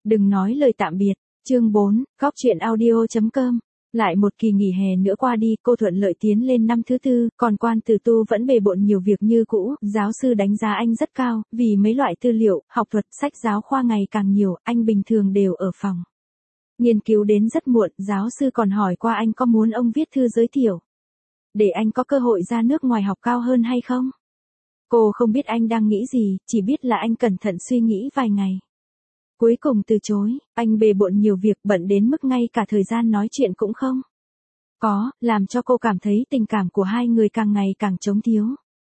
Đừng nói lời tạm biệt. Chương 4, Góc chuyện audio.com. Lại một kỳ nghỉ hè nữa qua đi, cô thuận lợi tiến lên năm thứ tư, còn Quan Tử Tu vẫn bề bộn nhiều việc như cũ. Giáo sư đánh giá anh rất cao, vì mấy loại tư liệu, học thuật, sách giáo khoa ngày càng nhiều, anh bình thường đều ở phòng nghiên cứu đến rất muộn. Giáo sư còn hỏi qua anh có muốn ông viết thư giới thiệu để anh có cơ hội ra nước ngoài học cao hơn hay không. Cô không biết anh đang nghĩ gì, chỉ biết là anh cẩn thận suy nghĩ vài ngày. Cuối cùng từ chối, anh bề bộn nhiều việc, bận đến mức ngay cả thời gian nói chuyện cũng không có, làm cho cô cảm thấy tình cảm của hai người càng ngày càng trống thiếu.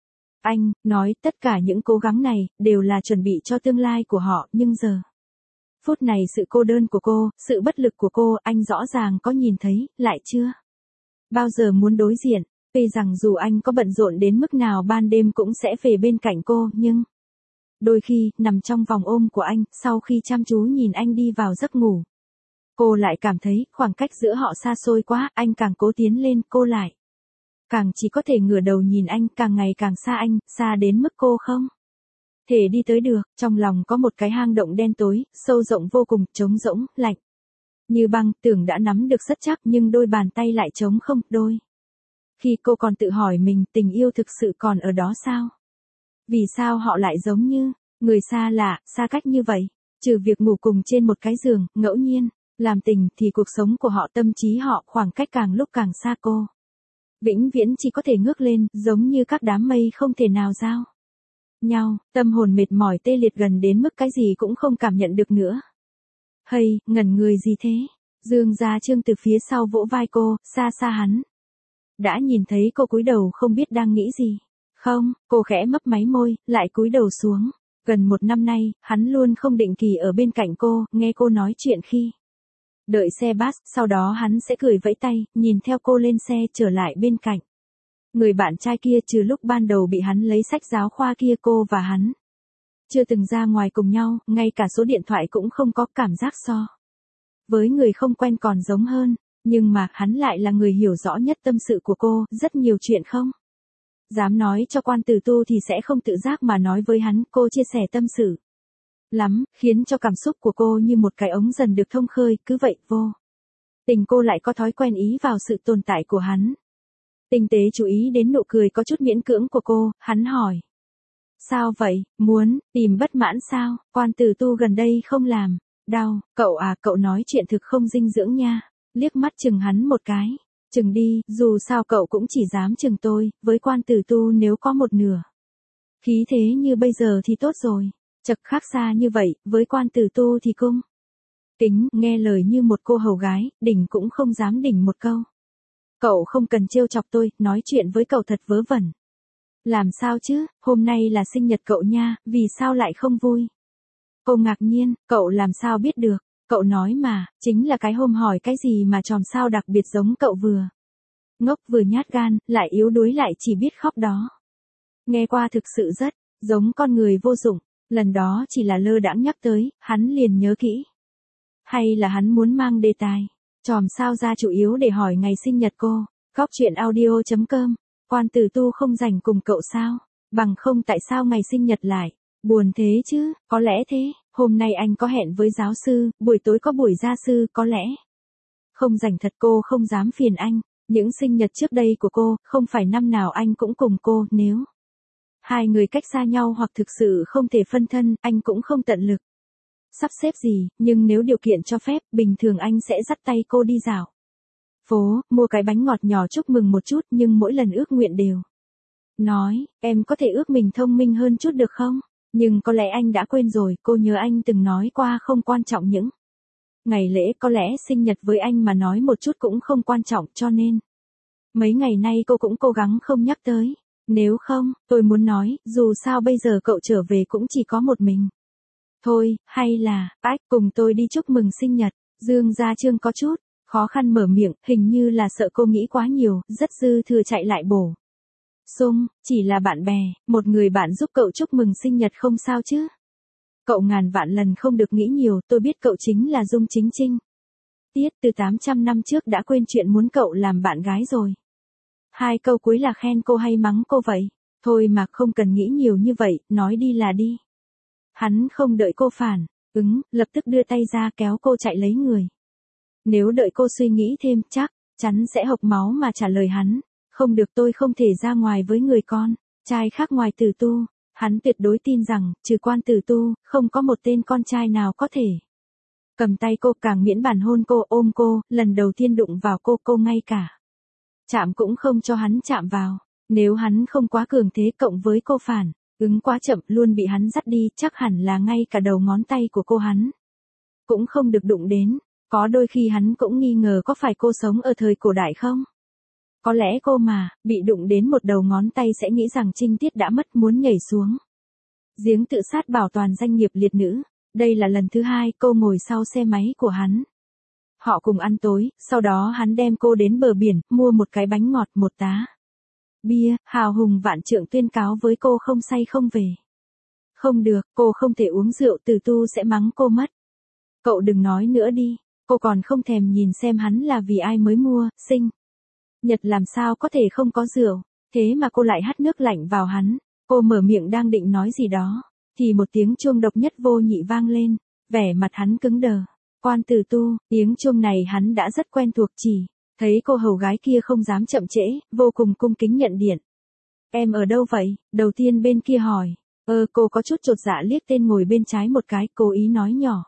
Anh nói tất cả những cố gắng này đều là chuẩn bị cho tương lai của họ, nhưng giờ phút này sự cô đơn của cô, sự bất lực của cô, anh rõ ràng có nhìn thấy, lại chưa bao giờ muốn đối diện. Tuy rằng dù anh có bận rộn đến mức nào ban đêm cũng sẽ về bên cạnh cô, nhưng đôi khi, nằm trong vòng ôm của anh, sau khi chăm chú nhìn anh đi vào giấc ngủ, cô lại cảm thấy khoảng cách giữa họ xa xôi quá. Anh càng cố tiến lên, cô lại càng chỉ có thể ngửa đầu nhìn anh, càng ngày càng xa anh, xa đến mức cô không thể đi tới được. Trong lòng có một cái hang động đen tối, sâu rộng vô cùng, trống rỗng, lạnh như băng, tưởng đã nắm được rất chắc nhưng đôi bàn tay lại trống không. Đôi khi cô còn tự hỏi mình, tình yêu thực sự còn ở đó sao? Vì sao họ lại giống như người xa lạ, xa cách như vậy? Trừ việc ngủ cùng trên một cái giường, ngẫu nhiên làm tình, thì cuộc sống của họ, tâm trí họ, khoảng cách càng lúc càng xa. Cô vĩnh viễn chỉ có thể ngước lên, giống như các đám mây không thể nào giao nhau. Tâm hồn mệt mỏi tê liệt gần đến mức cái gì cũng không cảm nhận được nữa. Hay, ngẩn người gì thế? Dương Gia Trương từ phía sau vỗ vai cô, xa xa hắn đã nhìn thấy cô cúi đầu không biết đang nghĩ gì. Không, cô khẽ mấp máy môi, lại cúi đầu xuống. Gần một năm nay, hắn luôn không định kỳ ở bên cạnh cô, nghe cô nói chuyện khi đợi xe bus, sau đó hắn sẽ cười vẫy tay, nhìn theo cô lên xe trở lại bên cạnh người bạn trai kia. Trừ lúc ban đầu bị hắn lấy sách giáo khoa kia, cô và hắn chưa từng ra ngoài cùng nhau, ngay cả số điện thoại cũng không có. Cảm giác so với người không quen còn giống hơn, nhưng mà hắn lại là người hiểu rõ nhất tâm sự của cô, rất nhiều chuyện không dám nói cho Quan Tử Tu thì sẽ không tự giác mà nói với hắn. Cô chia sẻ tâm sự lắm, khiến cho cảm xúc của cô như một cái ống dần được thông khơi. Cứ vậy vô tình cô lại có thói quen ý vào sự tồn tại của hắn. Tinh tế chú ý đến nụ cười có chút miễn cưỡng của cô, hắn hỏi. Sao vậy, muốn tìm bất mãn sao? Quan Tử Tu gần đây không làm đau cậu à? Cậu nói chuyện thực không dinh dưỡng nha. Liếc mắt chừng hắn một cái. Chừng đi, dù sao cậu cũng chỉ dám chừng tôi. Với Quan Tử Tu nếu có một nửa khí thế như bây giờ thì tốt rồi. Chật, khác xa như vậy, với Quan Tử Tu thì cung kính, nghe lời như một cô hầu gái, đỉnh cũng không dám đỉnh một câu. Cậu không cần trêu chọc tôi, nói chuyện với cậu thật vớ vẩn. Làm sao chứ, hôm nay là sinh nhật cậu nha, vì sao lại không vui? Cô ngạc nhiên, cậu làm sao biết được? Cậu nói mà, chính là cái hôm hỏi cái gì mà chòm sao đặc biệt giống cậu, vừa ngốc vừa nhát gan, lại yếu đuối lại chỉ biết khóc đó. Nghe qua thực sự rất giống con người vô dụng. Lần đó chỉ là lơ đãng nhắc tới, hắn liền nhớ kỹ. Hay là hắn muốn mang đề tài chòm sao ra chủ yếu để hỏi ngày sinh nhật cô? Góc chuyện audio.com. Quan Tử Tu không rảnh cùng cậu sao? Bằng không tại sao ngày sinh nhật lại buồn thế chứ? Có lẽ thế, hôm nay anh có hẹn với giáo sư, buổi tối có buổi gia sư, có lẽ không rảnh thật. Cô không dám phiền anh. Những sinh nhật trước đây của cô, không phải năm nào anh cũng cùng cô. Nếu hai người cách xa nhau hoặc thực sự không thể phân thân, anh cũng không tận lực sắp xếp gì, nhưng nếu điều kiện cho phép, bình thường anh sẽ dắt tay cô đi dạo phố, mua cái bánh ngọt nhỏ chúc mừng một chút. Nhưng mỗi lần ước nguyện đều nói, em có thể ước mình thông minh hơn chút được không? Nhưng có lẽ anh đã quên rồi. Cô nhớ anh từng nói qua không quan trọng những ngày lễ, có lẽ sinh nhật với anh mà nói một chút cũng không quan trọng, cho nên mấy ngày nay cô cũng cố gắng không nhắc tới. Nếu không, tôi muốn nói, dù sao bây giờ cậu trở về cũng chỉ có một mình thôi, hay là, cùng tôi đi chúc mừng sinh nhật. Dương Gia Trương có chút khó khăn mở miệng, hình như là sợ cô nghĩ quá nhiều, rất dư thừa chạy lại bổ sung, chỉ là bạn bè, một người bạn giúp cậu chúc mừng sinh nhật không sao chứ? Cậu ngàn vạn lần không được nghĩ nhiều, tôi biết cậu chính là Dung Chính Trinh. Tiết từ 800 năm trước đã quên chuyện muốn cậu làm bạn gái rồi. Hai câu cuối là khen cô hay mắng cô vậy? Thôi mà, không cần nghĩ nhiều như vậy, nói đi là đi. Hắn không đợi cô phản Lập tức đưa tay ra kéo cô chạy lấy người. Nếu đợi cô suy nghĩ thêm chắc chắn sẽ hộc máu mà trả lời hắn. Không được, tôi không thể ra ngoài với người con trai khác ngoài Tử Tu. Hắn tuyệt đối tin rằng, trừ Quan Tử Tu, không có một tên con trai nào có thể cầm tay cô, càng miễn bàn hôn cô, ôm cô, lần đầu tiên đụng vào cô ngay cả chạm cũng không cho hắn chạm vào. Nếu hắn không quá cường thế cộng với cô phản ứng quá chậm luôn bị hắn dắt đi, chắc hẳn là ngay cả đầu ngón tay của cô hắn cũng không được đụng đến. Có đôi khi hắn cũng nghi ngờ có phải cô sống ở thời cổ đại không? Có lẽ cô mà, bị đụng đến một đầu ngón tay sẽ nghĩ rằng trinh tiết đã mất, muốn nhảy xuống giếng tự sát bảo toàn danh nghiệp liệt nữ. Đây là lần thứ hai cô ngồi sau xe máy của hắn. Họ cùng ăn tối, sau đó hắn đem cô đến bờ biển, mua một cái bánh ngọt, một tá bia, hào hùng vạn trượng tuyên cáo với cô không say không về. Không được, cô không thể uống rượu, Tử Tu sẽ mắng cô mất. Cậu đừng nói nữa đi, cô còn không thèm nhìn xem hắn là vì ai mới mua, sinh nhật làm sao có thể không có rượu, thế mà cô lại hắt nước lạnh vào hắn. Cô mở miệng đang định nói gì đó, thì một tiếng chuông độc nhất vô nhị vang lên, vẻ mặt hắn cứng đờ. Quan Tử Tu, tiếng chuông này hắn đã rất quen thuộc, chỉ thấy cô hầu gái kia không dám chậm trễ, vô cùng cung kính nhận điện. Em ở đâu vậy? Đầu tiên bên kia hỏi. Cô có chút chột dạ liếc tên ngồi bên trái một cái, cố ý nói nhỏ.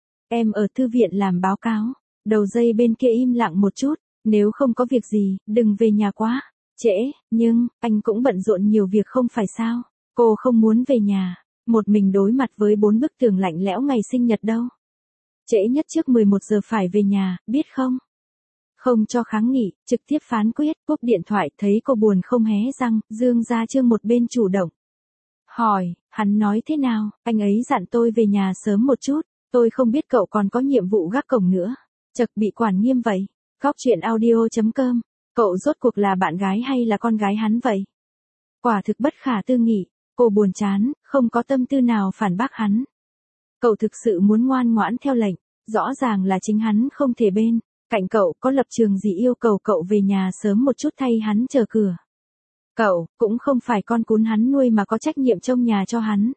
Em ở thư viện làm báo cáo. Đầu dây bên kia im lặng một chút, nếu không có việc gì, đừng về nhà quá trễ, nhưng, anh cũng bận rộn nhiều việc không phải sao? Cô không muốn về nhà, một mình đối mặt với 4 bức tường lạnh lẽo ngày sinh nhật đâu. Trễ nhất trước 11 giờ phải về nhà, biết không? Không cho kháng nghị, trực tiếp phán quyết, cúp điện thoại, thấy cô buồn không hé răng, Dương Gia Trương một bên chủ động. Hỏi, hắn nói thế nào? Anh ấy dặn tôi về nhà sớm một chút, tôi không biết cậu còn có nhiệm vụ gác cổng nữa. Chật, bị quản nghiêm vậy. Góc chuyện audio.com, cậu rốt cuộc là bạn gái hay là con gái hắn vậy? Quả thực bất khả tư nghị, cô buồn chán, không có tâm tư nào phản bác hắn. Cậu thực sự muốn ngoan ngoãn theo lệnh, rõ ràng là chính hắn không thể bên cạnh cậu, có lập trường gì yêu cầu cậu về nhà sớm một chút thay hắn chờ cửa. Cậu, cũng không phải con cún hắn nuôi mà có trách nhiệm trông nhà cho hắn.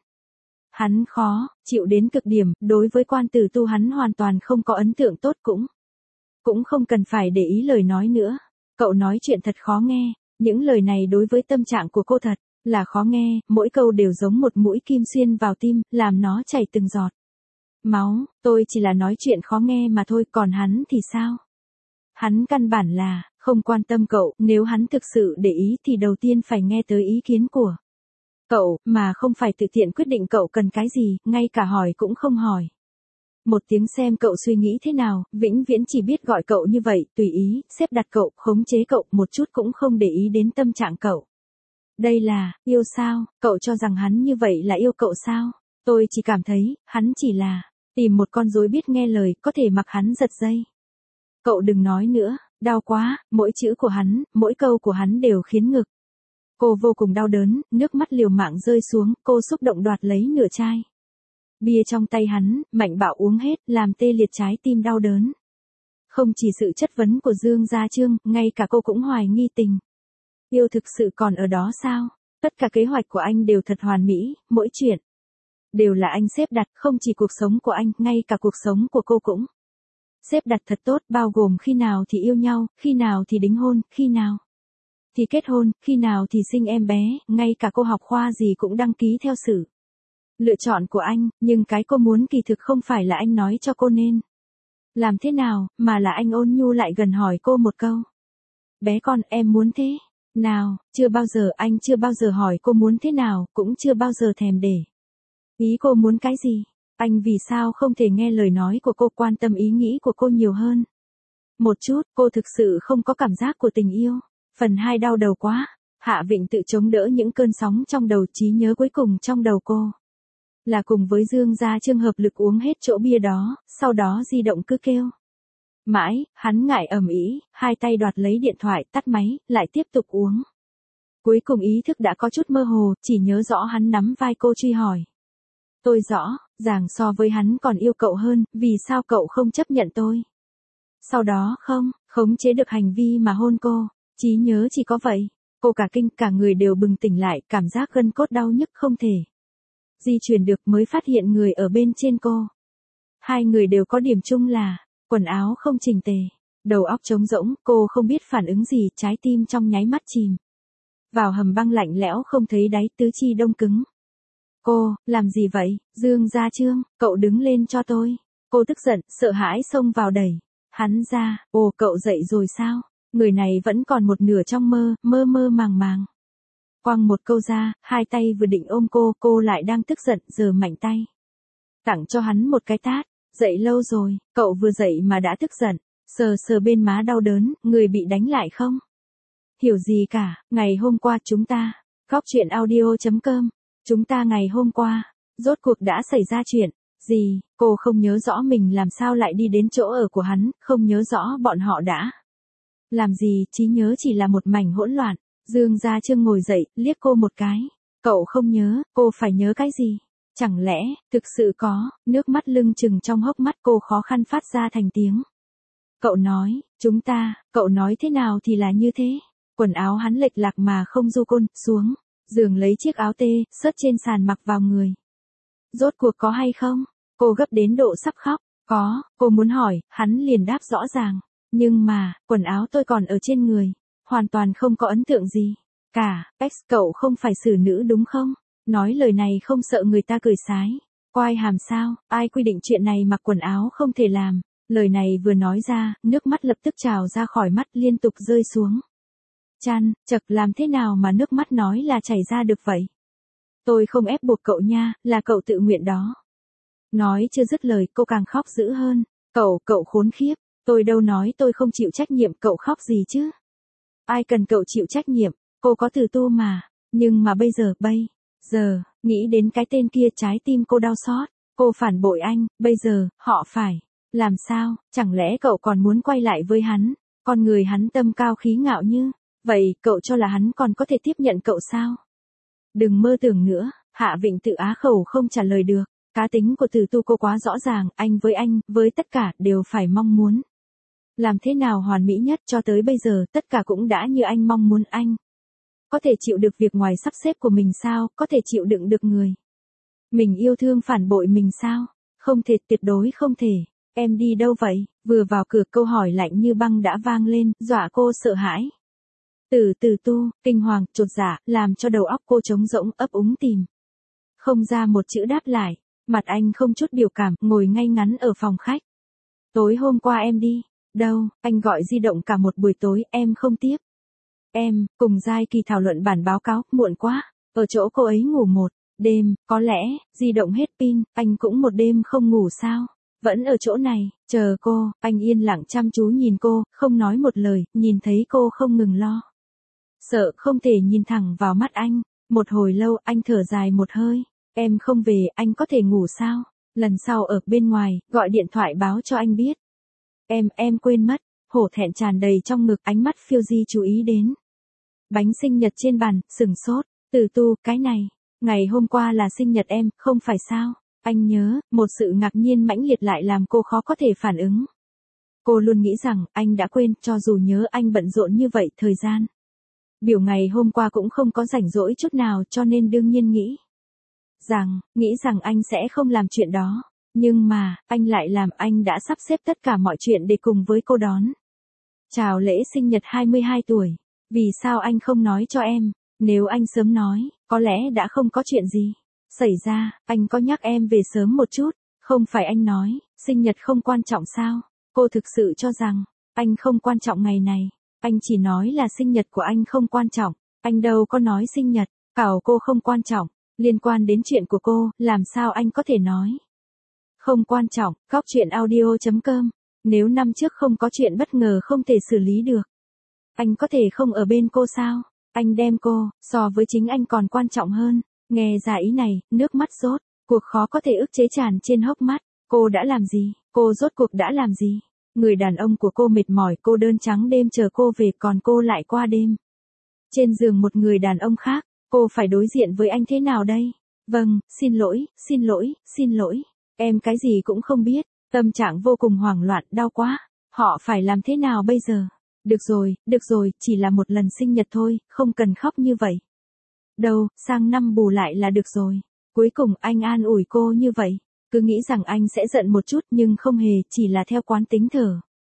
Hắn khó chịu đến cực điểm, đối với Quan Tử Tu hắn hoàn toàn không có ấn tượng tốt, cũng không cần phải để ý lời nói nữa. Cậu nói chuyện thật khó nghe, những lời này đối với tâm trạng của cô thật là khó nghe, mỗi câu đều giống một mũi kim xuyên vào tim, làm nó chảy từng giọt máu. Tôi chỉ là nói chuyện khó nghe mà thôi, còn hắn thì sao? Hắn căn bản là không quan tâm cậu, nếu hắn thực sự để ý thì đầu tiên phải nghe tới ý kiến của cậu, mà không phải tự tiện quyết định cậu cần cái gì, ngay cả hỏi cũng không hỏi một tiếng xem cậu suy nghĩ thế nào, vĩnh viễn chỉ biết gọi cậu như vậy, tùy ý, xếp đặt cậu, khống chế cậu, một chút cũng không để ý đến tâm trạng cậu. Đây là yêu sao? Cậu cho rằng hắn như vậy là yêu cậu sao? Tôi chỉ cảm thấy, hắn chỉ là tìm một con rối biết nghe lời, có thể mặc hắn giật dây. Cậu đừng nói nữa, đau quá, mỗi chữ của hắn, mỗi câu của hắn đều khiến ngực cô vô cùng đau đớn, nước mắt liều mạng rơi xuống, cô xúc động đoạt lấy nửa chai bia trong tay hắn, mạnh bạo uống hết, làm tê liệt trái tim đau đớn. Không chỉ sự chất vấn của Dương Gia Trương, ngay cả cô cũng hoài nghi tình yêu thực sự còn ở đó sao? Tất cả kế hoạch của anh đều thật hoàn mỹ, mỗi chuyện đều là anh xếp đặt, không chỉ cuộc sống của anh, ngay cả cuộc sống của cô cũng xếp đặt thật tốt, bao gồm khi nào thì yêu nhau, khi nào thì đính hôn, khi nào thì kết hôn, khi nào thì sinh em bé, ngay cả cô học khoa gì cũng đăng ký theo sự lựa chọn của anh, nhưng cái cô muốn kỳ thực không phải là anh nói cho cô nên làm thế nào, mà là anh ôn nhu lại gần hỏi cô một câu. Bé con, em muốn thế nào? Chưa bao giờ, anh chưa bao giờ hỏi cô muốn thế nào, cũng chưa bao giờ thèm để ý cô muốn cái gì. Anh vì sao không thể nghe lời nói của cô, quan tâm ý nghĩ của cô nhiều hơn một chút? Cô thực sự không có cảm giác của tình yêu. Phần 2 đau đầu quá. Hạ Vịnh tự chống đỡ những cơn sóng trong đầu, trí nhớ cuối cùng trong đầu cô là cùng với Dương Gia Trương hợp lực uống hết chỗ bia đó, sau đó di động cứ kêu mãi, hắn ngại ầm ĩ, hai tay đoạt lấy điện thoại, tắt máy, lại tiếp tục uống. Cuối cùng ý thức đã có chút mơ hồ, chỉ nhớ rõ hắn nắm vai cô truy hỏi. Tôi rõ ràng so với hắn còn yêu cậu hơn, vì sao cậu không chấp nhận tôi? Sau đó không khống chế được hành vi mà hôn cô. Trí nhớ chỉ có vậy. Cô cả kinh, cả người đều bừng tỉnh lại, cảm giác gân cốt đau nhức không thể di chuyển được, mới phát hiện người ở bên trên cô Hai người đều có điểm chung là, quần áo không chỉnh tề, đầu óc trống rỗng, cô không biết phản ứng gì, trái tim trong nháy mắt chìm vào hầm băng lạnh lẽo không thấy đáy, tứ chi đông cứng. Cô, làm gì vậy, Dương Gia Trương, cậu đứng lên cho tôi. Cô tức giận, sợ hãi xông vào đẩy hắn ra, ồ cậu dậy rồi sao? Người này vẫn còn một nửa trong mơ, mơ mơ màng màng. Quăng một câu ra, hai tay vừa định ôm cô lại đang tức giận, giơ mạnh tay. Tặng cho hắn một cái tát, dậy lâu rồi, cậu vừa dậy mà đã tức giận, sờ sờ bên má đau đớn, người bị đánh lại không? Hiểu gì cả, ngày hôm qua chúng ta, Góc Chuyện Audio.com, chúng ta ngày hôm qua, rốt cuộc đã xảy ra chuyện, gì, cô không nhớ rõ mình làm sao lại đi đến chỗ ở của hắn, không nhớ rõ bọn họ đã làm gì, trí nhớ chỉ là một mảnh hỗn loạn. Dương Gia Trương ngồi dậy, liếc cô một cái. Cậu không nhớ, cô phải nhớ cái gì? Chẳng lẽ, thực sự có, nước mắt lưng chừng trong hốc mắt cô khó khăn phát ra thành tiếng. Cậu nói, chúng ta, cậu nói thế nào thì là như thế. Quần áo hắn lệch lạc mà không du côn, xuống giường lấy chiếc áo tê, sớt trên sàn mặc vào người. Rốt cuộc có hay không? Cô gấp đến độ sắp khóc. Có, cô muốn hỏi, hắn liền đáp rõ ràng. Nhưng mà, quần áo tôi còn ở trên người. Hoàn toàn không có ấn tượng gì. Cả, ex cậu không phải xử nữ đúng không? Nói lời này không sợ người ta cười sái. Quai hàm sao, ai quy định chuyện này mặc quần áo không thể làm. Lời này vừa nói ra, nước mắt lập tức trào ra khỏi mắt liên tục rơi xuống. Chăn, chật làm thế nào mà nước mắt nói là chảy ra được vậy? Tôi không ép buộc cậu nha, là cậu tự nguyện đó. Nói chưa dứt lời cô càng khóc dữ hơn. Cậu khốn khiếp, tôi đâu nói tôi không chịu trách nhiệm, cậu khóc gì chứ? Ai cần cậu chịu trách nhiệm, cô có từ tu mà. Nhưng mà bây giờ, nghĩ đến cái tên kia trái tim cô đau xót. Cô phản bội anh, bây giờ, họ phải làm sao, chẳng lẽ cậu còn muốn quay lại với hắn? Con người hắn tâm cao khí ngạo như vậy, cậu cho là hắn còn có thể tiếp nhận cậu sao? Đừng mơ tưởng nữa, Hạ Vịnh tự á khẩu không trả lời được. Cá tính của Từ Tu cô quá rõ ràng, anh, với tất cả, đều phải mong muốn làm thế nào hoàn mỹ nhất, cho tới bây giờ, tất cả cũng đã như anh mong muốn. Anh có thể chịu được việc ngoài sắp xếp của mình sao, có thể chịu đựng được người mình yêu thương phản bội mình sao? Không thể, tuyệt đối không thể. Em đi đâu vậy? Vừa vào cửa câu hỏi lạnh như băng đã vang lên, dọa cô sợ hãi. Từ Tu, kinh hoàng, chột dạ, làm cho đầu óc cô trống rỗng, ấp úng tìm không ra một chữ đáp lại. Mặt anh không chút biểu cảm, ngồi ngay ngắn ở phòng khách. Tối hôm qua em đi đâu? Anh gọi di động cả một buổi tối, em không tiếp. Em, cùng Giai Kỳ thảo luận bản báo cáo, muộn quá. Ở chỗ cô ấy ngủ một đêm, có lẽ, di động hết pin, anh cũng một đêm không ngủ sao? Vẫn ở chỗ này, chờ cô, anh yên lặng chăm chú nhìn cô, không nói một lời, nhìn thấy cô không ngừng lo sợ, không thể nhìn thẳng vào mắt anh. Một hồi lâu, anh thở dài một hơi. Em không về, anh có thể ngủ sao? Lần sau ở bên ngoài, gọi điện thoại báo cho anh biết. Em quên mất. Hổ thẹn tràn đầy trong ngực, ánh mắt phiêu di chú ý đến bánh sinh nhật trên bàn, sừng sốt. Từ Tu, cái này, ngày hôm qua là sinh nhật em, không phải sao? Anh nhớ, một sự ngạc nhiên mãnh liệt lại làm cô khó có thể phản ứng. Cô luôn nghĩ rằng, anh đã quên, cho dù nhớ anh bận rộn như vậy, thời gian biểu ngày hôm qua cũng không có rảnh rỗi chút nào, cho nên đương nhiên nghĩ rằng anh sẽ không làm chuyện đó. Nhưng mà, anh lại làm, anh đã sắp xếp tất cả mọi chuyện để cùng với cô đón chào lễ sinh nhật 22 tuổi. Vì sao anh không nói cho em? Nếu anh sớm nói, có lẽ đã không có chuyện gì xảy ra. Anh có nhắc em về sớm một chút. Không phải anh nói, sinh nhật không quan trọng sao? Cô thực sự cho rằng, anh không quan trọng ngày này. Anh chỉ nói là sinh nhật của anh không quan trọng. Anh đâu có nói sinh nhật, bảo cô không quan trọng. Liên quan đến chuyện của cô, làm sao anh có thể nói không quan trọng? Góc Chuyện Audio.com. Nếu năm trước không có chuyện bất ngờ không thể xử lý được, anh có thể không ở bên cô sao? Anh đem cô, so với chính anh còn quan trọng hơn. Nghe ra ý này, nước mắt rốt cuộc khó có thể ức chế tràn trên hốc mắt. Cô đã làm gì? Cô rốt cuộc đã làm gì? Người đàn ông của cô mệt mỏi, cô đơn trắng đêm chờ cô về, còn cô lại qua đêm trên giường một người đàn ông khác. Cô phải đối diện với anh thế nào đây? Vâng, xin lỗi. Em cái gì cũng không biết. Tâm trạng vô cùng hoảng loạn, đau quá. Họ phải làm thế nào bây giờ? Được rồi, chỉ là một lần sinh nhật thôi, không cần khóc như vậy. Đâu, sang năm bù lại là được rồi. Cuối cùng anh an ủi cô như vậy. cứ nghĩ rằng anh sẽ giận một chút nhưng không hề, chỉ là theo quán tính thở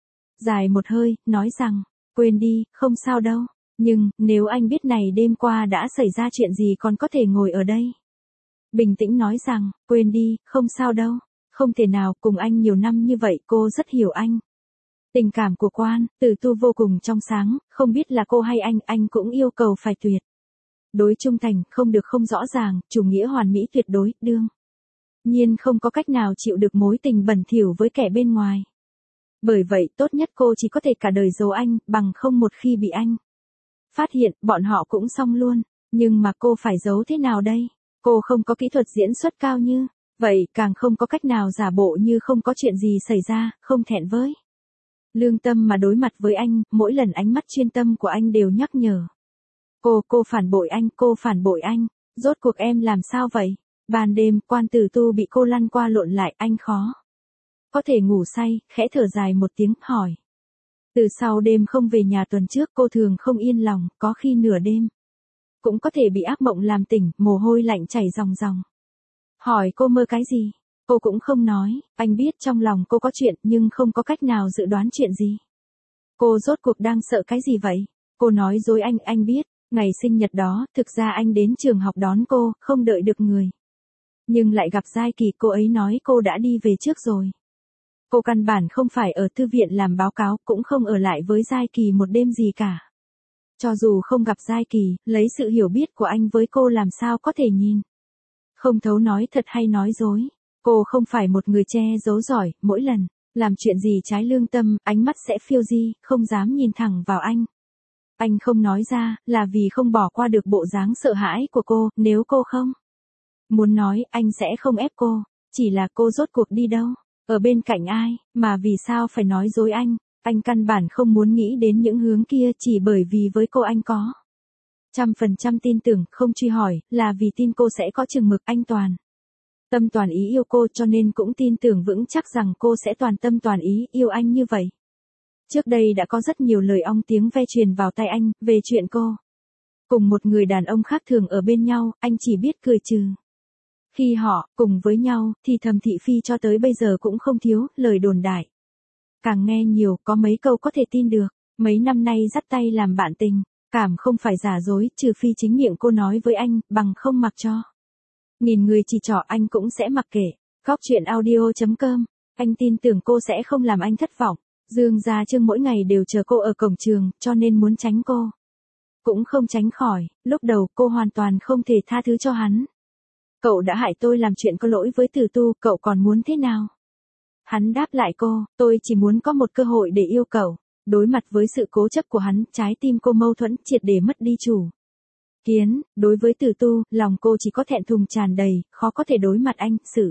dài một hơi, nói rằng, quên đi, không sao đâu. Nhưng, nếu anh biết này đêm qua đã xảy ra chuyện gì còn có thể ngồi ở đây. Bình tĩnh nói rằng, quên đi, không sao đâu. Không thể nào, cùng anh nhiều năm như vậy, cô rất hiểu anh. Tình cảm của Quan Tử Tu vô cùng trong sáng, không biết là cô hay anh cũng yêu cầu phải tuyệt đối trung thành, không được không rõ ràng, chủ nghĩa hoàn mỹ tuyệt đối, đương nhiên không có cách nào chịu được mối tình bẩn thỉu với kẻ bên ngoài. Bởi vậy, tốt nhất cô chỉ có thể cả đời giấu anh, bằng không một khi bị anh phát hiện, bọn họ cũng xong luôn. Nhưng mà cô phải giấu thế nào đây? Cô không có kỹ thuật diễn xuất cao như vậy, càng không có cách nào giả bộ như không có chuyện gì xảy ra, không thẹn với lương tâm mà đối mặt với anh, mỗi lần ánh mắt chuyên tâm của anh đều nhắc nhở. Cô phản bội anh, cô phản bội anh. Rốt cuộc em làm sao vậy? Ban đêm, Quan Tử Tu bị cô lăn qua lộn lại, anh khó có thể ngủ say, khẽ thở dài một tiếng, hỏi. Từ sau đêm không về nhà tuần trước cô thường không yên lòng, có khi nửa đêm cũng có thể bị ác mộng làm tỉnh, mồ hôi lạnh chảy ròng ròng. Hỏi cô mơ cái gì? Cô cũng không nói, anh biết trong lòng cô có chuyện nhưng không có cách nào dự đoán chuyện gì. Cô rốt cuộc đang sợ cái gì vậy? Cô nói dối anh biết, ngày sinh nhật đó, thực ra anh đến trường học đón cô, không đợi được người. Nhưng lại gặp Giai Kỳ, cô ấy nói cô đã đi về trước rồi. Cô căn bản không phải ở thư viện làm báo cáo, cũng không ở lại với Giai Kỳ một đêm gì cả. Cho dù không gặp Giai Kỳ, lấy sự hiểu biết của anh với cô làm sao có thể nhìn không thấu nói thật hay nói dối. Cô không phải một người che giấu giỏi, mỗi lần làm chuyện gì trái lương tâm, ánh mắt sẽ phiêu di, không dám nhìn thẳng vào anh. Anh không nói ra, là vì không bỏ qua được bộ dáng sợ hãi của cô, nếu cô không muốn nói, anh sẽ không ép cô, chỉ là cô rốt cuộc đi đâu, ở bên cạnh ai, mà vì sao phải nói dối anh căn bản không muốn nghĩ đến những hướng kia chỉ bởi vì với cô anh có 100% tin tưởng, không truy hỏi, là vì tin cô sẽ có chừng mực, anh toàn tâm toàn ý yêu cô cho nên cũng tin tưởng vững chắc rằng cô sẽ toàn tâm toàn ý yêu anh như vậy. Trước đây đã có rất nhiều lời ong tiếng ve truyền vào tai anh, về chuyện cô cùng một người đàn ông khác thường ở bên nhau, anh chỉ biết cười trừ. Khi họ cùng với nhau, thì thầm thị phi cho tới bây giờ cũng không thiếu, lời đồn đại. Càng nghe nhiều, có mấy câu có thể tin được, mấy năm nay dắt tay làm bạn tình, cảm không phải giả dối, trừ phi chính miệng cô nói với anh, bằng không mặc cho. Nghìn người chỉ trỏ anh cũng sẽ mặc kệ. Góc chuyện audio.com, anh tin tưởng cô sẽ không làm anh thất vọng. Dương Gia Trương mỗi ngày đều chờ cô ở cổng trường, cho nên muốn tránh cô cũng không tránh khỏi, lúc đầu cô hoàn toàn không thể tha thứ cho hắn. Cậu đã hại tôi làm chuyện có lỗi với Tử Tu, cậu còn muốn thế nào? Hắn đáp lại cô, tôi chỉ muốn có một cơ hội để yêu cậu. Đối mặt với sự cố chấp của hắn, trái tim cô mâu thuẫn, triệt để mất đi chủ kiến. Đối với Tử Tu, lòng cô chỉ có thẹn thùng tràn đầy, khó có thể đối mặt anh. Sự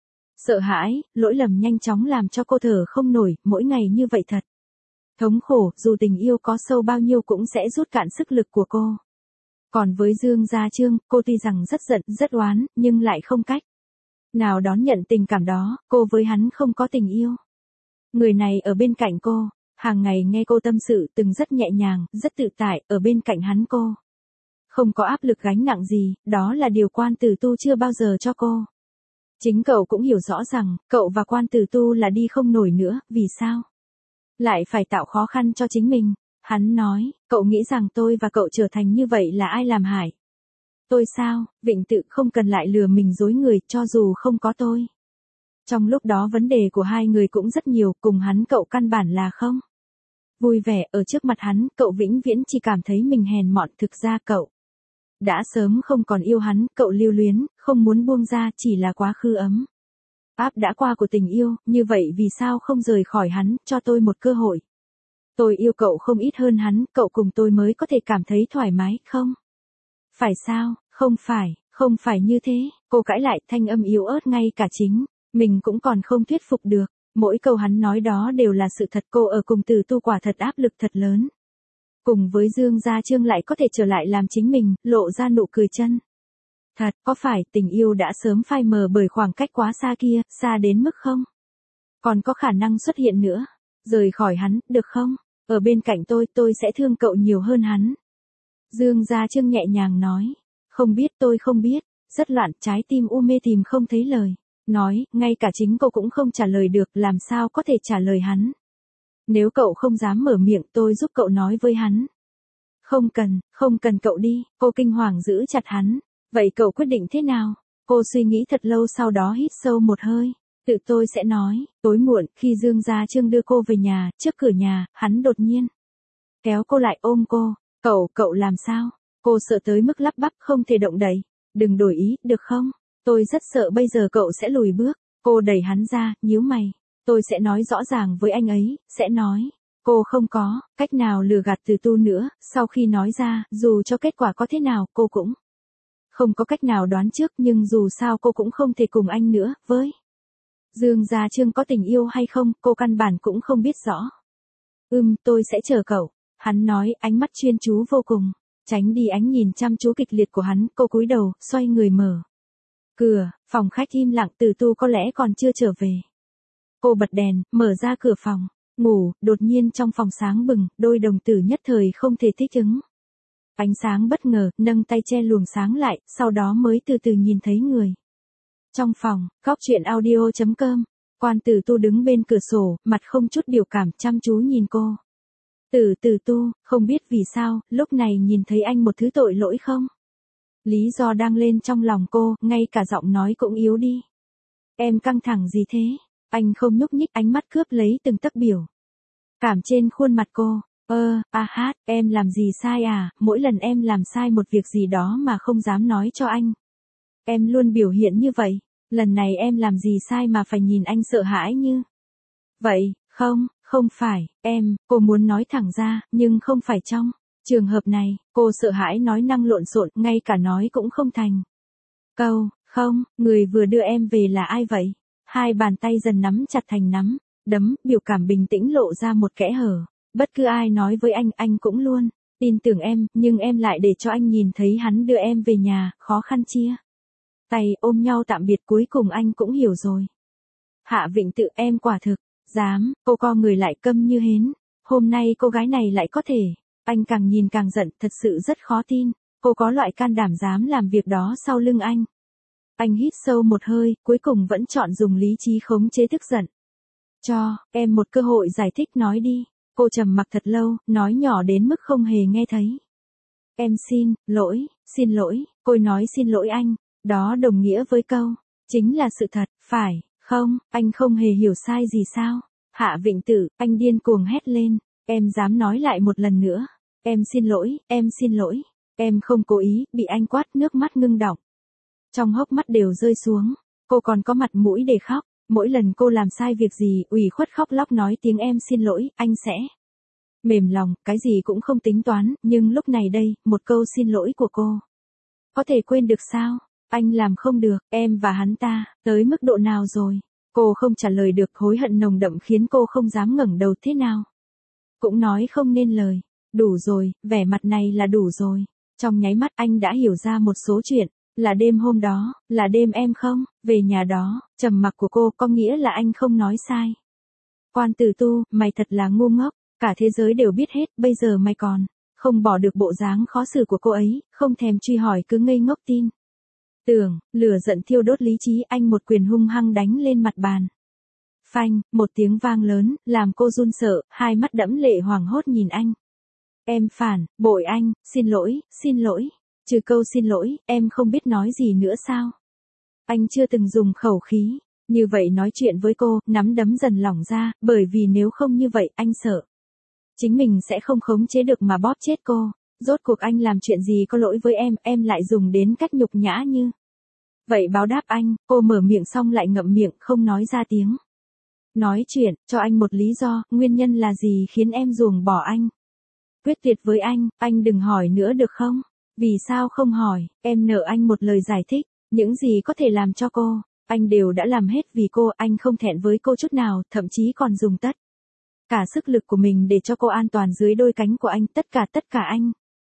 sợ hãi, lỗi lầm nhanh chóng làm cho cô thở không nổi, mỗi ngày như vậy thật thống khổ, dù tình yêu có sâu bao nhiêu cũng sẽ rút cạn sức lực của cô. Còn với Dương Gia Trương, cô tuy rằng rất giận, rất oán, nhưng lại không cách nào đón nhận tình cảm đó, cô với hắn không có tình yêu. Người này ở bên cạnh cô, hàng ngày nghe cô tâm sự, từng rất nhẹ nhàng, rất tự tại, ở bên cạnh hắn cô không có áp lực gánh nặng gì, đó là điều Quan Tử Tu chưa bao giờ cho cô. Chính cậu cũng hiểu rõ rằng, cậu và Quan Tử Tu là đi không nổi nữa, vì sao lại phải tạo khó khăn cho chính mình. Hắn nói, cậu nghĩ rằng tôi và cậu trở thành như vậy là ai làm hại tôi sao? Vịnh Tự không cần lại lừa mình dối người, cho dù không có tôi. Trong lúc đó vấn đề của hai người cũng rất nhiều, cùng hắn cậu căn bản là không vui vẻ, ở trước mặt hắn, cậu vĩnh viễn chỉ cảm thấy mình hèn mọn, thực ra cậu đã sớm không còn yêu hắn, cậu lưu luyến, không muốn buông ra, chỉ là quá khứ ấm áp đã qua của tình yêu, như vậy vì sao không rời khỏi hắn, cho tôi một cơ hội. Tôi yêu cậu không ít hơn hắn, cậu cùng tôi mới có thể cảm thấy thoải mái, không? Phải sao? Không phải như thế. Cô cãi lại, thanh âm yếu ớt, ngay cả chính mình cũng còn không thuyết phục được. Mỗi câu hắn nói đó đều là sự thật, cô ở cùng Tử Tu quả thật áp lực thật lớn. Cùng với Dương Gia Trương lại có thể trở lại làm chính mình, lộ ra nụ cười chân thật, có phải tình yêu đã sớm phai mờ bởi khoảng cách quá xa kia, xa đến mức không còn có khả năng xuất hiện nữa. Rời khỏi hắn, được không? Ở bên cạnh tôi sẽ thương cậu nhiều hơn hắn. Dương Gia Trương nhẹ nhàng nói. Không biết, tôi không biết. Rất loạn, trái tim u mê tìm không thấy lời. Nói, ngay cả chính cô cũng không trả lời được, làm sao có thể trả lời hắn. Nếu cậu không dám mở miệng tôi giúp cậu nói với hắn. Không cần cậu đi, cô kinh hoàng giữ chặt hắn. Vậy cậu quyết định thế nào? Cô suy nghĩ thật lâu sau đó hít sâu một hơi. Tự tôi sẽ nói. Tối muộn, khi Dương Gia Trương đưa cô về nhà, trước cửa nhà, hắn đột nhiên kéo cô lại ôm cô. Cậu làm sao? Cô sợ tới mức lắp bắp không thể động đậy. Đừng đổi ý, được không? Tôi rất sợ bây giờ cậu sẽ lùi bước. Cô đẩy hắn ra, nhíu mày. Tôi sẽ nói rõ ràng với anh ấy, sẽ nói. Cô không có cách nào lừa gạt Từ Tu nữa, sau khi nói ra, dù cho kết quả có thế nào, cô cũng không có cách nào đoán trước, nhưng dù sao cô cũng không thể cùng anh nữa, với Dương Gia Trương có tình yêu hay không, cô căn bản cũng không biết rõ. Tôi sẽ chờ cậu. Hắn nói, ánh mắt chuyên chú vô cùng. Tránh đi ánh nhìn chăm chú kịch liệt của hắn, cô cúi đầu, xoay người mở cửa, phòng khách im lặng, Từ Tu có lẽ còn chưa trở về. Cô bật đèn, mở ra cửa phòng, ngủ, đột nhiên trong phòng sáng bừng, đôi đồng tử nhất thời không thể thích ứng. Ánh sáng bất ngờ, nâng tay che luồng sáng lại, sau đó mới từ từ nhìn thấy người. Trong phòng, góc truyện audio.com, Quan Tử Tu đứng bên cửa sổ, mặt không chút biểu cảm, chăm chú nhìn cô. Tử Tu, không biết vì sao, lúc này nhìn thấy anh một thứ tội lỗi không? Lý do đang lên trong lòng cô, ngay cả giọng nói cũng yếu đi. Em căng thẳng gì thế? Anh không nhúc nhích, ánh mắt cướp lấy từng tấc biểu cảm trên khuôn mặt cô. Em làm gì sai à? Mỗi lần em làm sai một việc gì đó mà không dám nói cho anh. Em luôn biểu hiện như vậy. Lần này em làm gì sai mà phải nhìn anh sợ hãi như vậy? Không phải, cô muốn nói thẳng ra, nhưng không phải trong trường hợp này. Cô sợ hãi nói năng lộn xộn, ngay cả nói cũng không thành câu. Người vừa đưa em về là ai vậy? Hai bàn tay dần nắm chặt thành nắm đấm, biểu cảm bình tĩnh lộ ra một kẽ hở. Bất cứ ai nói với anh cũng luôn tin tưởng em, nhưng em lại để cho anh nhìn thấy hắn đưa em về nhà, khó khăn chia tay ôm nhau tạm biệt, cuối cùng anh cũng hiểu rồi. Hạ Vịnh Tự, em quả thực dám. Cô co người lại, câm như hến. Hôm nay cô gái này lại có thể. Anh càng nhìn càng giận, thật sự rất khó tin. Cô có loại can đảm dám làm việc đó sau lưng anh. Anh hít sâu một hơi, cuối cùng vẫn chọn dùng lý trí khống chế tức giận. Cho em một cơ hội giải thích, nói đi. Cô trầm mặc thật lâu, nói nhỏ đến mức không hề nghe thấy. Em xin lỗi, cô nói xin lỗi anh. Đó đồng nghĩa với câu, chính là sự thật, phải không? Anh không hề hiểu sai gì sao? Hạ Vịnh Tử, anh điên cuồng hét lên. Em dám nói lại một lần nữa. Em xin lỗi. Em không cố ý, bị anh quát, nước mắt ngưng đọng. Trong hốc mắt đều rơi xuống. Cô còn có mặt mũi để khóc. Mỗi lần cô làm sai việc gì, ủy khuất khóc lóc nói tiếng em xin lỗi, anh sẽ mềm lòng, cái gì cũng không tính toán, nhưng lúc này đây, một câu xin lỗi của cô có thể quên được sao? Anh làm không được, em và hắn ta, tới mức độ nào rồi? Cô không trả lời được, hối hận nồng đậm khiến cô không dám ngẩng đầu, thế nào cũng nói không nên lời. Đủ rồi, vẻ mặt này là đủ rồi. Trong nháy mắt anh đã hiểu ra một số chuyện. Là đêm hôm đó, là đêm em không về nhà đó. Trầm mặc của cô có nghĩa là anh không nói sai. Quan Tử Tu, mày thật là ngu ngốc. Cả thế giới đều biết hết, bây giờ mày còn không bỏ được bộ dáng khó xử của cô ấy, không thèm truy hỏi, cứ ngây ngốc tin tưởng. Lửa giận thiêu đốt lý trí, anh một quyền hung hăng đánh lên mặt bàn. Phanh, một tiếng vang lớn, làm cô run sợ, hai mắt đẫm lệ hoảng hốt nhìn anh. Em phản bội anh, xin lỗi. Trừ câu xin lỗi, em không biết nói gì nữa sao? Anh chưa từng dùng khẩu khí như vậy nói chuyện với cô, nắm đấm dần lỏng ra, bởi vì nếu không như vậy, anh sợ chính mình sẽ không khống chế được mà bóp chết cô. Rốt cuộc anh làm chuyện gì có lỗi với em lại dùng đến cách nhục nhã như vậy báo đáp anh. Cô mở miệng xong lại ngậm miệng, không nói ra tiếng. Nói chuyện, cho anh một lý do, nguyên nhân là gì khiến em ruồng bỏ anh? Quyết tuyệt với anh đừng hỏi nữa được không? Vì sao không hỏi, em nợ anh một lời giải thích, những gì có thể làm cho cô, anh đều đã làm hết vì cô, anh không thẹn với cô chút nào, thậm chí còn dùng tất cả sức lực của mình để cho cô an toàn dưới đôi cánh của anh, tất cả anh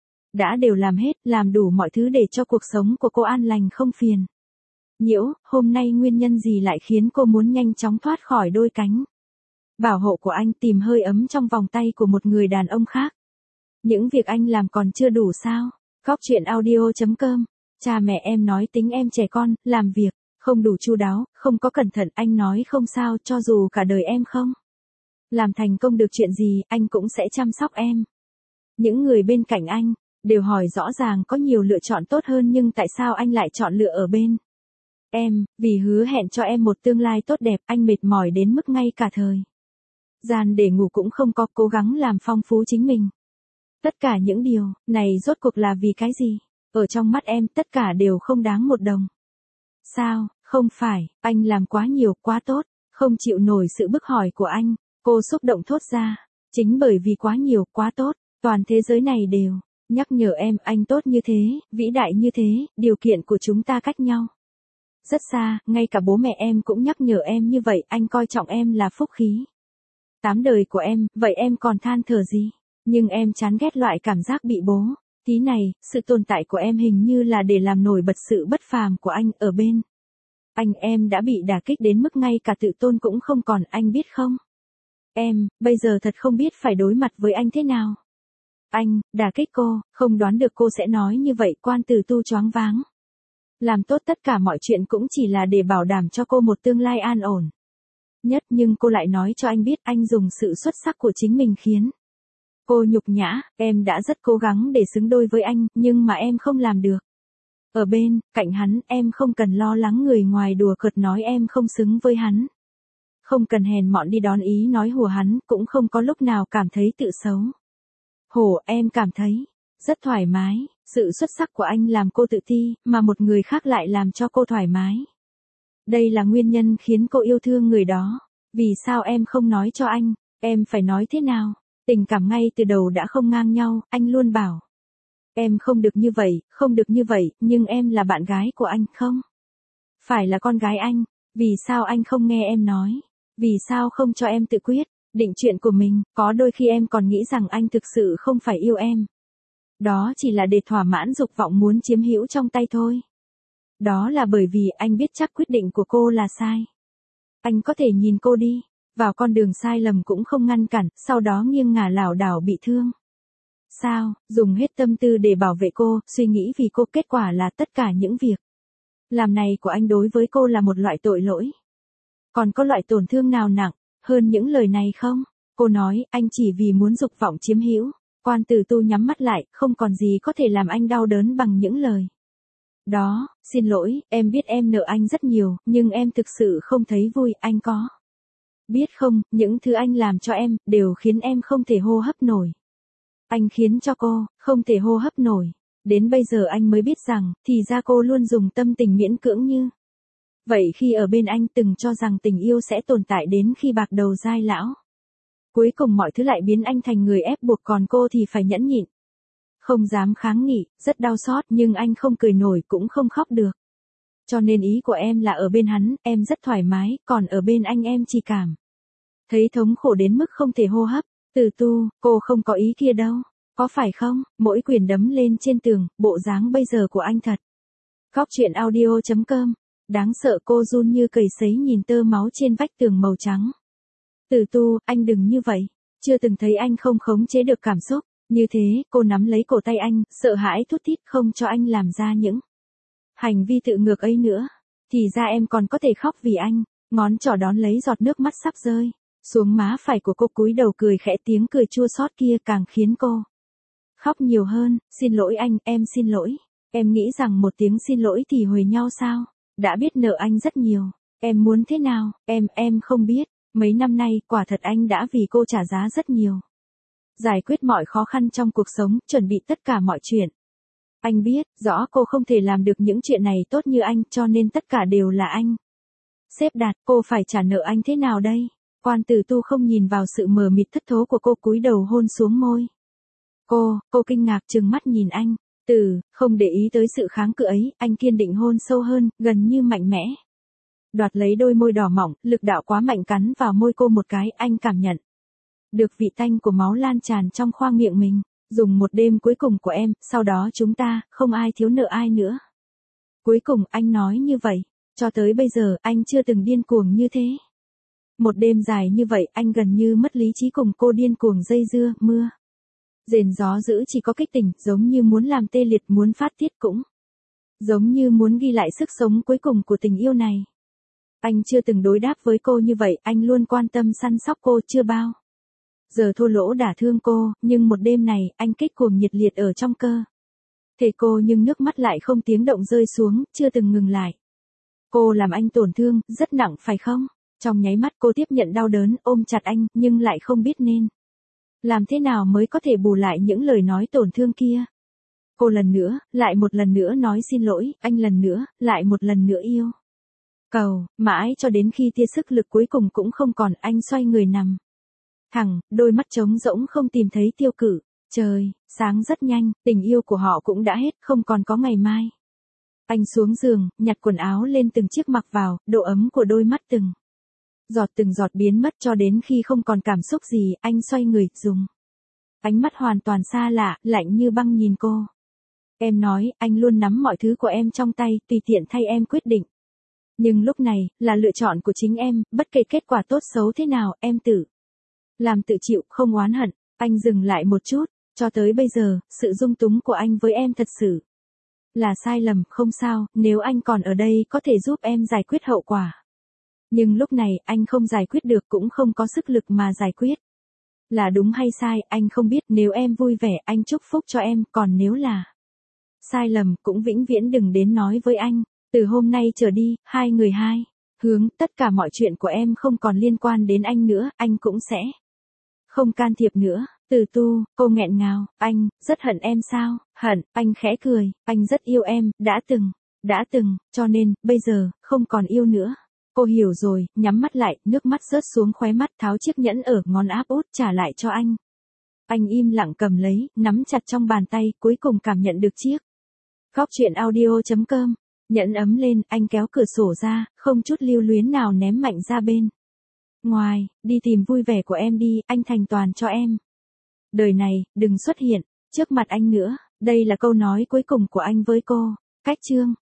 đã đều làm hết, làm đủ mọi thứ để cho cuộc sống của cô an lành không phiền nhiễu. Hôm nay nguyên nhân gì lại khiến cô muốn nhanh chóng thoát khỏi đôi cánh bảo hộ của anh, tìm hơi ấm trong vòng tay của một người đàn ông khác? Những việc anh làm còn chưa đủ sao? Góc truyện audio.com, cha mẹ em nói tính em trẻ con, làm việc không đủ chu đáo, không có cẩn thận. Anh nói không sao, cho dù cả đời em không làm thành công được chuyện gì, anh cũng sẽ chăm sóc em. Những người bên cạnh anh đều hỏi rõ ràng có nhiều lựa chọn tốt hơn nhưng tại sao anh lại chọn lựa ở bên em, vì hứa hẹn cho em một tương lai tốt đẹp. Anh mệt mỏi đến mức ngay cả thời gian để ngủ cũng không có, cố gắng làm phong phú chính mình. Tất cả những điều này rốt cuộc là vì cái gì? Ở trong mắt em tất cả đều không đáng một đồng. Sao, không phải, anh làm quá nhiều, quá tốt, không chịu nổi sự bức hỏi của anh. Cô xúc động thốt ra, chính bởi vì quá nhiều, quá tốt, toàn thế giới này đều nhắc nhở em, anh tốt như thế, vĩ đại như thế, điều kiện của chúng ta cách nhau rất xa, ngay cả bố mẹ em cũng nhắc nhở em như vậy, anh coi trọng em là phúc khí 8 đời của em, vậy em còn than thở gì? Nhưng em chán ghét loại cảm giác bị bố tí này, sự tồn tại của em hình như là để làm nổi bật sự bất phàm của anh ở bên anh. Em đã bị đả kích đến mức ngay cả tự tôn cũng không còn, anh biết không? Em, bây giờ thật không biết phải đối mặt với anh thế nào. Anh, đả kích cô, không đoán được cô sẽ nói như vậy. Quan Tử Tu choáng váng. Làm tốt tất cả mọi chuyện cũng chỉ là để bảo đảm cho cô một tương lai an ổn nhất, nhưng cô lại nói cho anh biết anh dùng sự xuất sắc của chính mình khiến cô nhục nhã. Em đã rất cố gắng để xứng đôi với anh, nhưng mà em không làm được. Ở bên cạnh hắn, em không cần lo lắng người ngoài đùa cợt nói em không xứng với hắn. Không cần hèn mọn đi đón ý nói hùa hắn, cũng không có lúc nào cảm thấy tự xấu hổ. Em cảm thấy rất thoải mái. Sự xuất sắc của anh làm cô tự ti, mà một người khác lại làm cho cô thoải mái. Đây là nguyên nhân khiến cô yêu thương người đó. Vì sao em không nói cho anh? Em phải nói thế nào? Tình cảm ngay từ đầu đã không ngang nhau, anh luôn bảo em không được như vậy, không được như vậy, nhưng em là bạn gái của anh, không phải là con gái anh. Vì sao anh không nghe em nói? Vì sao không cho em tự quyết định chuyện của mình? Có đôi khi em còn nghĩ rằng anh thực sự không phải yêu em. Đó chỉ là để thỏa mãn dục vọng muốn chiếm hữu trong tay thôi. Đó là bởi vì anh biết chắc quyết định của cô là sai. Anh có thể nhìn cô đi vào con đường sai lầm cũng không ngăn cản, sau đó nghiêng ngả lảo đảo bị thương. Sao, dùng hết tâm tư để bảo vệ cô, suy nghĩ vì cô, kết quả là tất cả những việc làm này của anh đối với cô là một loại tội lỗi. Còn có loại tổn thương nào nặng hơn những lời này không? Cô nói, anh chỉ vì muốn dục vọng chiếm hữu. Quan Tử Tu nhắm mắt lại, không còn gì có thể làm anh đau đớn bằng những lời đó. Xin lỗi, em biết em nợ anh rất nhiều, nhưng em thực sự không thấy vui. Anh có biết không, những thứ anh làm cho em, đều khiến em không thể hô hấp nổi. Anh khiến cho cô, không thể hô hấp nổi. Đến bây giờ anh mới biết rằng, thì ra cô luôn dùng tâm tình miễn cưỡng như vậy khi ở bên anh, từng cho rằng tình yêu sẽ tồn tại đến khi bạc đầu dai lão. Cuối cùng mọi thứ lại biến anh thành người ép buộc, còn cô thì phải nhẫn nhịn. Không dám kháng nghị, rất đau xót, nhưng anh không cười nổi cũng không khóc được. Cho nên ý của em là ở bên hắn, em rất thoải mái, còn ở bên anh em chỉ cảm thấy thống khổ đến mức không thể hô hấp. Tử Tu, cô không có ý kia đâu. Có phải không? Mỗi quyền đấm lên trên tường, bộ dáng bây giờ của anh thật. Góc truyện audio.com. Đáng sợ. Cô run như cầy sấy nhìn tơ máu trên vách tường màu trắng. Tử Tu, anh đừng như vậy. Chưa từng thấy anh không khống chế được cảm xúc như thế. Cô nắm lấy cổ tay anh, sợ hãi thút thít không cho anh làm ra những hành vi tự ngược ấy nữa. Thì ra em còn có thể khóc vì anh. Ngón trỏ đón lấy giọt nước mắt sắp rơi xuống má phải của cô, cúi đầu cười khẽ, tiếng cười chua xót kia càng khiến cô khóc nhiều hơn. Xin lỗi anh, em xin lỗi. Em nghĩ rằng một tiếng xin lỗi thì huề nhau sao? Đã biết nợ anh rất nhiều. Em muốn thế nào? Em không biết. Mấy năm nay, quả thật anh đã vì cô trả giá rất nhiều. Giải quyết mọi khó khăn trong cuộc sống, chuẩn bị tất cả mọi chuyện. Anh biết, rõ cô không thể làm được những chuyện này tốt như anh, cho nên tất cả đều là anh xếp đặt. Cô phải trả nợ anh thế nào đây? Quan Tử Tu không nhìn vào sự mờ mịt thất thố của cô, cúi đầu hôn xuống môi cô kinh ngạc trừng mắt nhìn anh. Không để ý tới sự kháng cự ấy, anh kiên định hôn sâu hơn, gần như mạnh mẽ. Đoạt lấy đôi môi đỏ mỏng, lực đạo quá mạnh cắn vào môi cô một cái, anh cảm nhận được vị tanh của máu lan tràn trong khoang miệng mình. Dùng một đêm cuối cùng của em, sau đó chúng ta, không ai thiếu nợ ai nữa. Cuối cùng, anh nói như vậy. Cho tới bây giờ, anh chưa từng điên cuồng như thế. Một đêm dài như vậy, anh gần như mất lý trí cùng cô điên cuồng dây dưa, mưa rền gió dữ chỉ có kích tỉnh, giống như muốn làm tê liệt, muốn phát tiết cũng Giống như muốn ghi lại sức sống cuối cùng của tình yêu này. Anh chưa từng đối đáp với cô như vậy, anh luôn quan tâm săn sóc cô chưa bao giờ thua lỗ đả thương cô, nhưng một đêm này, anh kích cuồng nhiệt liệt ở trong cơ thể cô nhưng nước mắt lại không tiếng động rơi xuống, chưa từng ngừng lại. Cô làm anh tổn thương, rất nặng phải không? Trong nháy mắt cô tiếp nhận đau đớn, ôm chặt anh, nhưng lại không biết nên làm thế nào mới có thể bù lại những lời nói tổn thương kia. Cô lần nữa, lại một lần nữa nói xin lỗi, anh lần nữa, lại một lần nữa yêu cầu, mãi cho đến khi tia sức lực cuối cùng cũng không còn, anh xoay người nằm thẳng, đôi mắt trống rỗng không tìm thấy tiêu cự. Trời, sáng rất nhanh, tình yêu của họ cũng đã hết, không còn có ngày mai. Anh xuống giường, nhặt quần áo lên từng chiếc mặc vào, độ ấm của đôi mắt từng giọt biến mất cho đến khi không còn cảm xúc gì, anh xoay người, dùng ánh mắt hoàn toàn xa lạ, lạnh như băng nhìn cô. Em nói, anh luôn nắm mọi thứ của em trong tay, tùy tiện thay em quyết định. Nhưng lúc này, là lựa chọn của chính em, bất kể kết quả tốt xấu thế nào, em tự làm tự chịu, không oán hận. Anh dừng lại một chút, cho tới bây giờ, sự dung túng của anh với em thật sự là sai lầm, không sao, nếu anh còn ở đây có thể giúp em giải quyết hậu quả. Nhưng lúc này, anh không giải quyết được cũng không có sức lực mà giải quyết. Là đúng hay sai, anh không biết, nếu em vui vẻ, anh chúc phúc cho em, còn nếu là sai lầm, cũng vĩnh viễn đừng đến nói với anh. Từ hôm nay trở đi, hai người hai hướng, tất cả mọi chuyện của em không còn liên quan đến anh nữa, anh cũng sẽ không can thiệp nữa. Từ Tu, cô nghẹn ngào, anh, rất hận em sao? Hận, anh khẽ cười, anh rất yêu em, đã từng, cho nên, bây giờ, không còn yêu nữa. Cô hiểu rồi, nhắm mắt lại, nước mắt rớt xuống khóe mắt, tháo chiếc nhẫn ở ngón áp út trả lại cho anh. Anh im lặng cầm lấy, nắm chặt trong bàn tay, cuối cùng cảm nhận được chiếc góc truyện audio.com. Nhẫn ấm lên, anh kéo cửa sổ ra, không chút lưu luyến nào ném mạnh ra bên ngoài, đi tìm vui vẻ của em đi, anh thành toàn cho em. Đời này, đừng xuất hiện trước mặt anh nữa. Đây là câu nói cuối cùng của anh với cô. Cách chương